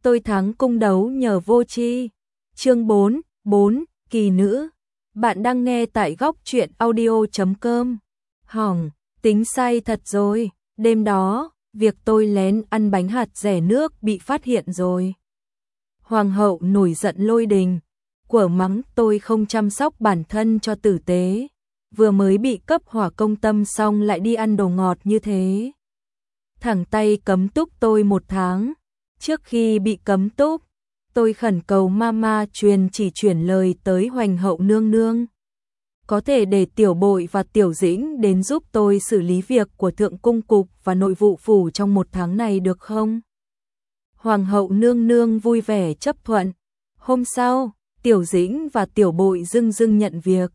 Tôi thắng cung đấu nhờ vô tri. Chương 4, kỳ nữ. Bạn đang nghe tại góc truyện audio.com. Hỏng, tính sai thật rồi. Đêm đó, việc tôi lén ăn bánh hạt rẻ nước bị phát hiện rồi. Hoàng hậu nổi giận lôi đình, quở mắng tôi không chăm sóc bản thân cho tử tế. Vừa mới bị cấp hỏa công tâm xong lại đi ăn đồ ngọt như thế. Thẳng tay cấm túc tôi 1 tháng. Trước khi bị cấm túc, tôi khẩn cầu mama chuyển lời tới Hoành hậu nương nương. Có thể để Tiểu Bội và Tiểu Dĩnh đến giúp tôi xử lý việc của Thượng Cung Cục và Nội vụ Phủ trong 1 tháng này được không? Hoàng hậu nương nương vui vẻ chấp thuận. Hôm sau, Tiểu Dĩnh và Tiểu Bội dưng nhận việc.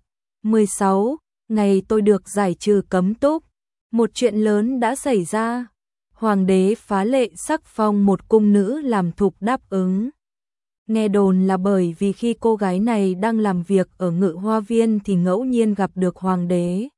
16 ngày tôi được giải trừ cấm túc. Một chuyện lớn đã xảy ra. Hoàng đế phá lệ sắc phong một cung nữ làm thục đáp ứng. Nghe đồn là bởi vì khi cô gái này đang làm việc ở Ngự Hoa Viên thì ngẫu nhiên gặp được hoàng đế.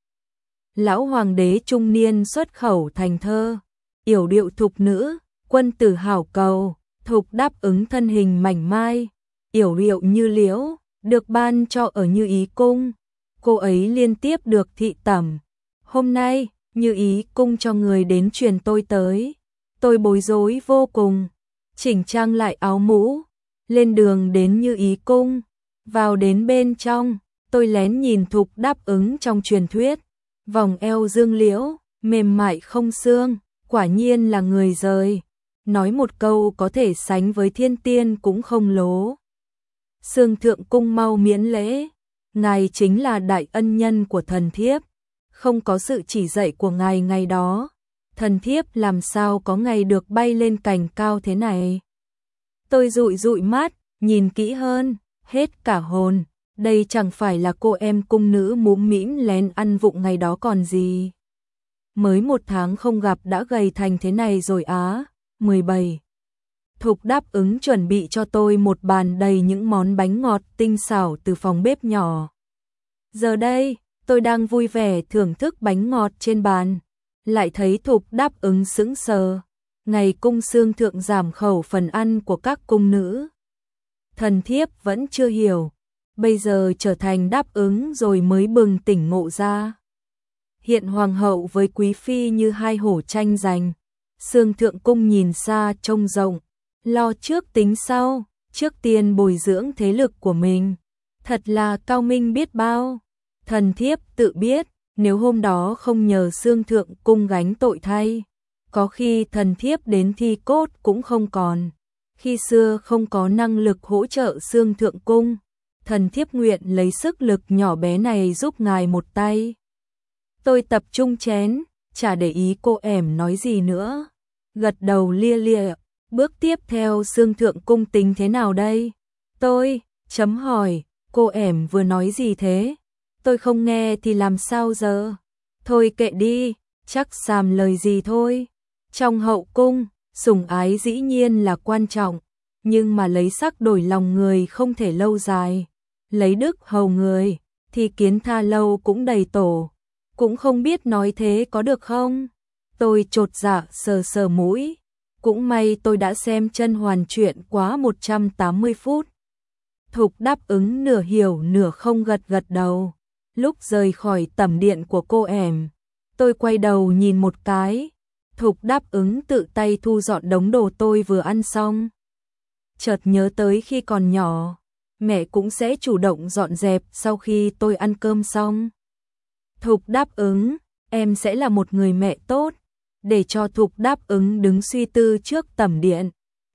Lão hoàng đế trung niên xuất khẩu thành thơ, yểu điệu thục nữ, quân tử hảo cầu, thục đáp ứng thân hình mảnh mai, yểu điệu như liễu, được ban cho ở Như Ý cung. Cô ấy liên tiếp được thị tẩm. Hôm nay, Như Ý cung cho người đến truyền tôi tới. Tôi bối rối vô cùng, chỉnh trang lại áo mũ, lên đường đến Như Ý cung. Vào đến bên trong, tôi lén nhìn thục đáp ứng trong truyền thuyết. Vòng eo dương liễu, mềm mại không xương, quả nhiên là người rời. Nói một câu có thể sánh với thiên tiên cũng không lố. Sương Thượng cung mau miễn lễ, ngài chính là đại ân nhân của thần thiếp. Không có sự chỉ dạy của ngài ngày đó, thần thiếp làm sao có ngày được bay lên cành cao thế này. Tôi dụi mắt, nhìn kỹ hơn, hết cả hồn. Đây chẳng phải là cô em cung nữ mũm mĩm lén ăn vụng ngày đó còn gì. Mới 1 tháng không gặp đã gầy thành thế này rồi á. 17 Thục đáp ứng chuẩn bị cho tôi một bàn đầy những món bánh ngọt tinh xảo từ phòng bếp nhỏ. Giờ đây, tôi đang vui vẻ thưởng thức bánh ngọt trên bàn, lại thấy thục đáp ứng sững sờ. Ngày cung xương thượng giảm khẩu phần ăn của các cung nữ. Thần thiếp vẫn chưa hiểu, bây giờ trở thành đáp ứng rồi mới bừng tỉnh ngộ ra. Hiện hoàng hậu với quý phi như hai hổ tranh giành. Xương thượng cung nhìn xa trông rộng, lo trước tính sau, trước tiên bồi dưỡng thế lực của mình. Thật là cao minh biết bao. Thần thiếp tự biết, nếu hôm đó không nhờ xương thượng cung gánh tội thay, có khi thần thiếp đến thi cốt cũng không còn. Khi xưa không có năng lực hỗ trợ xương thượng cung, thần thiếp nguyện lấy sức lực nhỏ bé này giúp ngài một tay. Tôi tập trung chén, chả để ý cô ẻm nói gì nữa. Gật đầu lia lịa. Bước tiếp theo xương thượng cung tính thế nào đây? Tôi chấm hỏi, cô ẻm vừa nói gì thế? Tôi không nghe thì làm sao giờ? Thôi kệ đi, chắc xàm lời gì thôi. Trong hậu cung, sủng ái dĩ nhiên là quan trọng, nhưng mà lấy sắc đổi lòng người không thể lâu dài. Lấy đức hầu người, thì kiến tha lâu cũng đầy tổ. Cũng không biết nói thế có được không? Tôi chột dạ sờ mũi. Cũng may tôi đã xem chân hoàn truyện quá 180 phút. Thục đáp ứng nửa hiểu nửa không gật đầu. Lúc rời khỏi tẩm điện của cô ẻm, tôi quay đầu nhìn một cái. Thục đáp ứng tự tay thu dọn đống đồ tôi vừa ăn xong. Chợt nhớ tới khi còn nhỏ, mẹ cũng sẽ chủ động dọn dẹp sau khi tôi ăn cơm xong. Thục đáp ứng, em sẽ là một người mẹ tốt. Để cho thục đáp ứng đứng suy tư trước tẩm điện.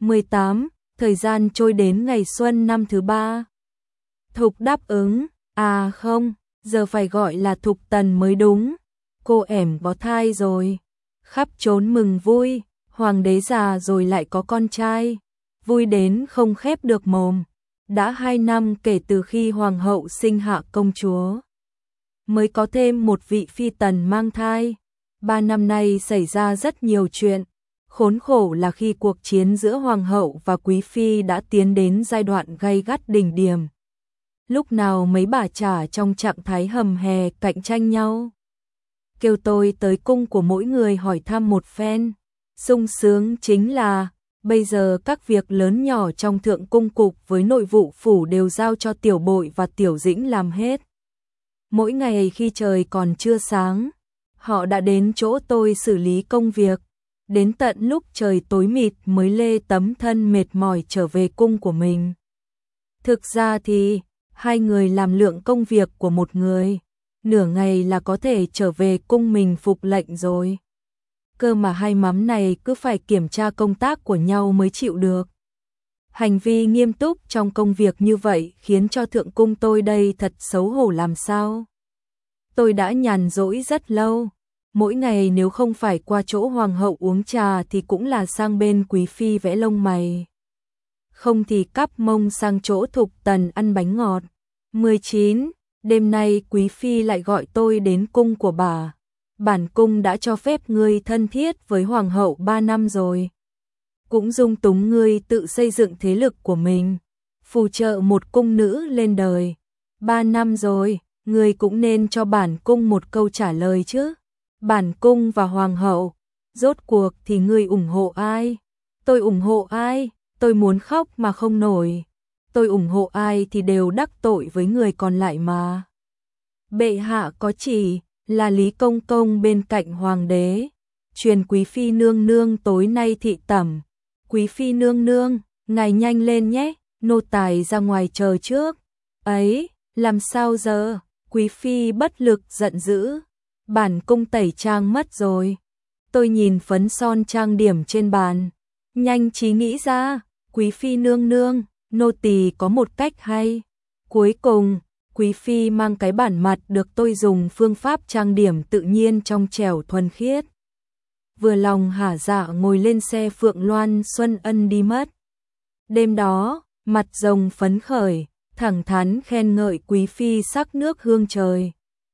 18 thời gian trôi đến ngày xuân năm thứ 3. Thục đáp ứng, à không, giờ phải gọi là thục tần mới đúng. Cô ẻm có thai rồi. Khắp trốn mừng vui, hoàng đế già rồi lại có con trai. Vui đến không khép được mồm. Đã 2 năm kể từ khi hoàng hậu sinh hạ công chúa, mới có thêm một vị phi tần mang thai. 3 năm nay xảy ra rất nhiều chuyện. Khốn khổ là khi cuộc chiến giữa hoàng hậu và quý phi đã tiến đến giai đoạn gay gắt đỉnh điểm. Lúc nào mấy bà chả trong trạng thái hầm hè cạnh tranh nhau. Kêu tôi tới cung của mỗi người hỏi thăm một phen. Sung sướng chính là Bây giờ các việc lớn nhỏ trong thượng cung cục với nội vụ phủ đều giao cho Tiểu Bội và Tiểu Dĩnh làm hết. Mỗi ngày khi trời còn chưa sáng, họ đã đến chỗ tôi xử lý công việc, đến tận lúc trời tối mịt mới lê tấm thân mệt mỏi trở về cung của mình. Thực ra thì, hai người làm lượng công việc của một người, nửa ngày là có thể trở về cung mình phục lệnh rồi. Cơ mà hai mắm này cứ phải kiểm tra công tác của nhau mới chịu được. Hành vi nghiêm túc trong công việc như vậy khiến cho thượng cung tôi đây thật xấu hổ làm sao. Tôi đã nhàn rỗi rất lâu, mỗi ngày nếu không phải qua chỗ hoàng hậu uống trà thì cũng là sang bên quý phi vẽ lông mày. Không thì cắp mông sang chỗ Thục Tần ăn bánh ngọt. 19. Đêm nay quý phi lại gọi tôi đến cung của bà. Bản cung đã cho phép ngươi thân thiết với hoàng hậu 3 năm rồi. Cũng dung túng ngươi tự xây dựng thế lực của mình, phù trợ một cung nữ lên đời. 3 năm rồi, ngươi cũng nên cho bản cung một câu trả lời chứ. Bản cung và hoàng hậu, rốt cuộc thì ngươi ủng hộ ai? Tôi ủng hộ ai? Tôi muốn khóc mà không nổi. Tôi ủng hộ ai thì đều đắc tội với người còn lại mà. Bệ hạ có chỉ là Lý Công Công bên cạnh hoàng đế, truyền quý phi nương nương tối nay thị tẩm. Quý phi nương nương, ngài nhanh lên nhé, nô tài ra ngoài chờ trước. Ấy, làm sao giờ? Quý phi bất lực giận dữ. Bản cung tẩy trang mất rồi. Tôi nhìn phấn son trang điểm trên bàn, nhanh trí nghĩ ra, quý phi nương nương, nô tỳ có một cách hay. Cuối cùng, quý phi mang cái bản mặt được tôi dùng phương pháp trang điểm tự nhiên trong trẻo thuần khiết. Vừa lòng hả dạ ngồi lên xe Phượng Loan Xuân Ân đi mất. Đêm đó, mặt rồng phấn khởi, thẳng thắn khen ngợi quý phi sắc nước hương trời.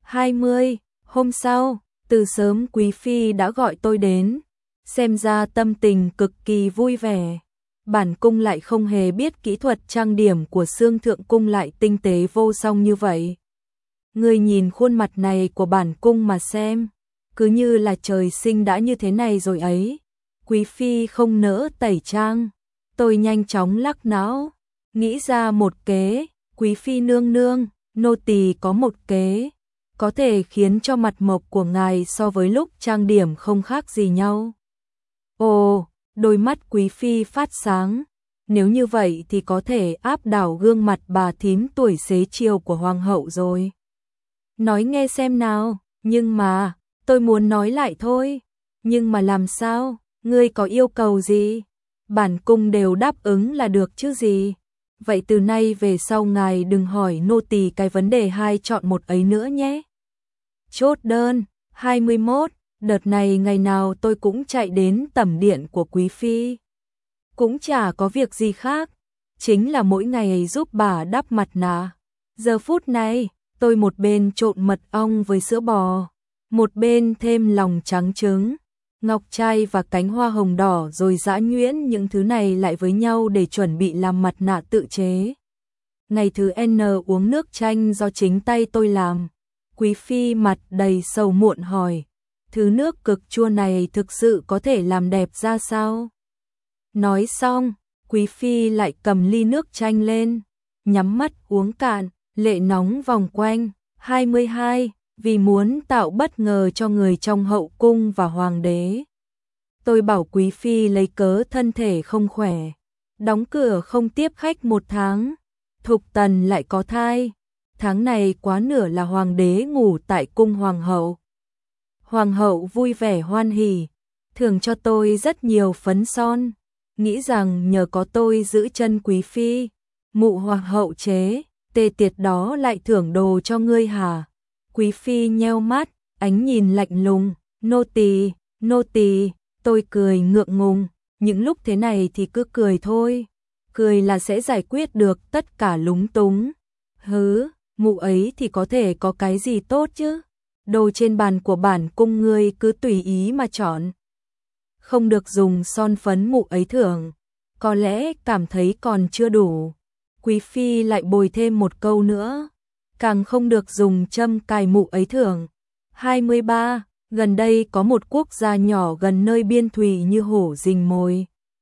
20. Hôm sau, từ sớm quý phi đã gọi tôi đến, xem ra tâm tình cực kỳ vui vẻ. Bản cung lại không hề biết kỹ thuật trang điểm của Xương Thượng cung lại tinh tế vô song như vậy. Ngươi nhìn khuôn mặt này của bản cung mà xem, cứ như là trời sinh đã như thế này rồi ấy. Quý phi không nỡ tẩy trang. Tôi nhanh chóng lắc não, nghĩ ra một kế. Quý phi nương nương, nô tỳ có một kế, có thể khiến cho mặt mộc của ngài so với lúc trang điểm không khác gì nhau. Ồ, đôi mắt quý phi phát sáng. Nếu như vậy thì có thể áp đảo gương mặt bà thím tuổi xế chiều của hoàng hậu rồi. Nói nghe xem nào, nhưng mà, tôi muốn nói lại thôi. Nhưng mà làm sao, ngươi có yêu cầu gì? Bản cung đều đáp ứng là được chứ gì. Vậy từ nay về sau ngài đừng hỏi nô tỳ cái vấn đề hai chọn một ấy nữa nhé. Chốt đơn. 21. Đợt này ngày nào tôi cũng chạy đến tẩm điện của quý phi. Cũng chả có việc gì khác, chính là mỗi ngày giúp bà đắp mặt nạ. Giờ phút này, tôi một bên trộn mật ong với sữa bò, một bên thêm lòng trắng trứng, ngọc trai và cánh hoa hồng đỏ rồi giã nhuyễn những thứ này lại với nhau để chuẩn bị làm mặt nạ tự chế. Ngày thứ N uống nước chanh do chính tay tôi làm. Quý phi mặt đầy sầu muộn hỏi, thứ nước cực chua này thực sự có thể làm đẹp ra sao? Nói xong, quý phi lại cầm ly nước chanh lên, nhắm mắt uống cạn, lệ nóng vòng quanh. 22. Vì muốn tạo bất ngờ cho người trong hậu cung và hoàng đế, tôi bảo quý phi lấy cớ thân thể không khỏe, đóng cửa không tiếp khách 1 tháng. Thục Tần lại có thai, tháng này quá nửa là hoàng đế ngủ tại cung hoàng hậu. Hoàng hậu vui vẻ hoan hỉ, thưởng cho tôi rất nhiều phấn son, nghĩ rằng nhờ có tôi giữ chân quý phi, mụ hoàng hậu chế, tê tiệt đó lại thưởng đồ cho ngươi hả? Quý phi nheo mắt, ánh nhìn lạnh lùng, nô tỳ, tôi cười ngượng ngùng, những lúc thế này thì cứ cười thôi, cười là sẽ giải quyết được tất cả lúng túng. Hứ, mụ ấy thì có thể có cái gì tốt chứ? Đồ trên bàn của bản cung ngươi cứ tùy ý mà chọn. Không được dùng son phấn mụ ấy thưởng, có lẽ cảm thấy còn chưa đủ. Quý phi lại bồi thêm một câu nữa, càng không được dùng châm cài mụ ấy thưởng. 23. Gần đây có một quốc gia nhỏ gần nơi biên thùy như hổ rình mồi.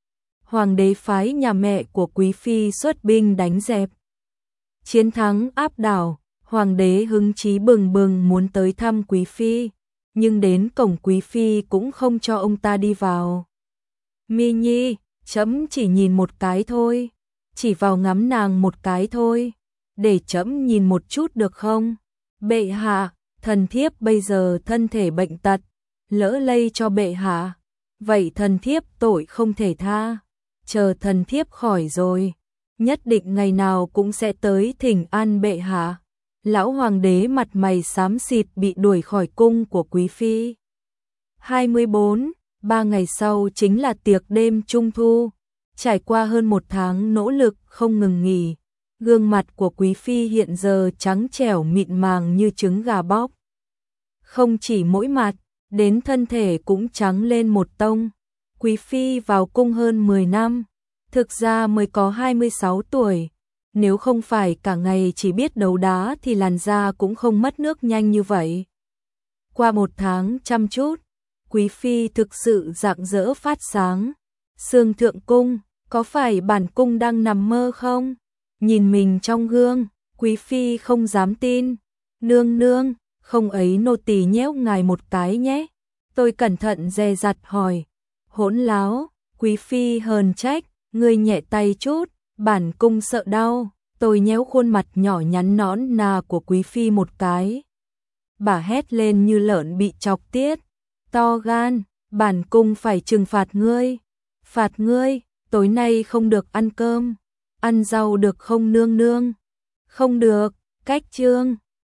hoàng đế phái nhà mẹ của quý phi xuất binh đánh dẹp. Chiến thắng áp đảo, hoàng đế hứng chí bừng bừng muốn tới thăm quý phi, nhưng đến cổng quý phi cũng không cho ông ta đi vào. Mi Nhi, trẫm chỉ nhìn một cái thôi, chỉ vào ngắm nàng một cái thôi, để trẫm nhìn một chút được không? Bệ hạ, thần thiếp bây giờ thân thể bệnh tật, lỡ lây cho bệ hạ, vậy thần thiếp tội không thể tha, chờ thần thiếp khỏi rồi, nhất định ngày nào cũng sẽ tới thỉnh an bệ hạ. Lão hoàng đế mặt mày xám xịt bị đuổi khỏi cung của quý phi. 24, 3 ngày sau chính là tiệc đêm Trung Thu. Trải qua hơn 1 tháng nỗ lực không ngừng nghỉ, gương mặt của quý phi hiện giờ trắng trẻo mịn màng như trứng gà bóc. Không chỉ mỗi mặt, đến thân thể cũng trắng lên một tông. Quý phi vào cung hơn 10 năm, thực ra mới có 26 tuổi. Nếu không phải cả ngày chỉ biết đấu đá thì làn da cũng không mất nước nhanh như vậy. Qua 1 tháng chăm chút, quý phi thực sự rạng rỡ phát sáng. Sương thượng cung, có phải bản cung đang nằm mơ không? Nhìn mình trong gương, quý phi không dám tin. Nương nương, không ấy nô tỳ nhéo ngài một cái nhé. Tôi cẩn thận dè dặt hỏi. Hỗn láo, quý phi hờn trách, ngươi nhẹ tay chút, bản cung sợ đau. Tôi nhéo khuôn mặt nhỏ nhắn nõn nà của quý phi một cái. Bà hét lên như lợn bị chọc tiết. To gan, bản cung phải trừng phạt ngươi. Phạt ngươi, tối nay không được ăn cơm. Ăn rau được không nương nương? Không được, cách chương.